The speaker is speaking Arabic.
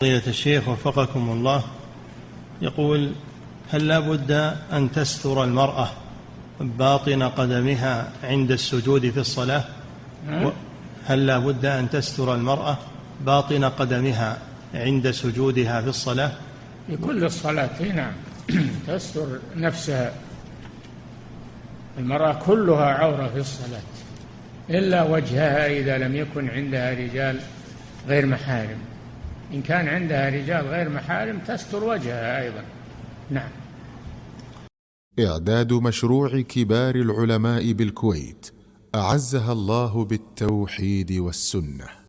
فضيلة الشيخ وفقكم الله، يقول: هل لا بد أن تستر المرأة باطن قدمها عند السجود في الصلاة؟ هل لا بد أن تستر المرأة باطن قدمها عند سجودها في الصلاة؟ في كل الصلاة، نعم. تستر نفسها. المرأة كلها عورة في الصلاة إلا وجهها إذا لم يكن عندها رجال غير محارم. إن كان عندها رجال غير محارم تستر وجهها أيضا. نعم. إعداد مشروع كبار العلماء بالكويت أعزها الله بالتوحيد والسنة.